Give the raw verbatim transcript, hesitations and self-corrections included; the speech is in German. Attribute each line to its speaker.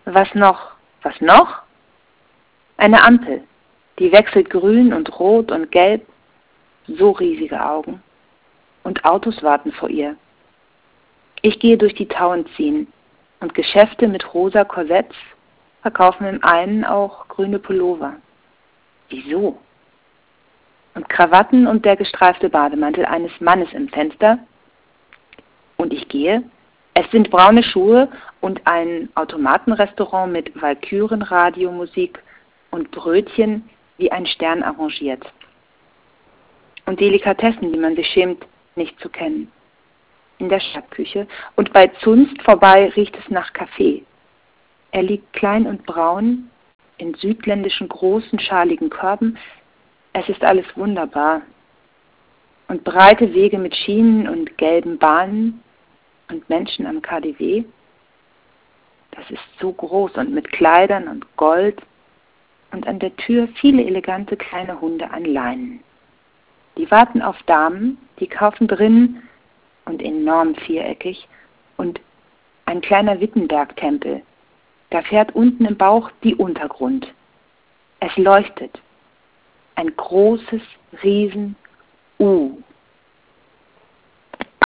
Speaker 1: Was noch? Was noch? Eine Ampel, die wechselt grün und rot und gelb, so riesige Augen. Und Autos warten vor ihr. Ich gehe durch die Tauentziehen und Geschäfte mit rosa Korsetts verkaufen im einen auch grüne Pullover. Wieso? Und Krawatten und der gestreifte Bademantel eines Mannes im Fenster. Und ich gehe. Es sind braune Schuhe und ein Automatenrestaurant mit Walküren-Radiomusik und Brötchen wie ein Stern arrangiert. Und Delikatessen, die man sich schämt, nicht zu kennen. In der Stadtküche. Und bei Zunst vorbei riecht es nach Kaffee. Er liegt klein und braun in südländischen großen, schaligen Körben. Es ist alles wunderbar. Und breite Wege mit Schienen und gelben Bahnen und Menschen am K D W. Das ist so groß und mit Kleidern und Gold. Und an der Tür viele elegante kleine Hunde an Leinen. Die warten auf Damen, die kaufen drinnen und enorm viereckig und ein kleiner Wittenberg-Tempel. Da fährt unten im Bauch die Untergrund. Es leuchtet. Ein großes Riesen-U.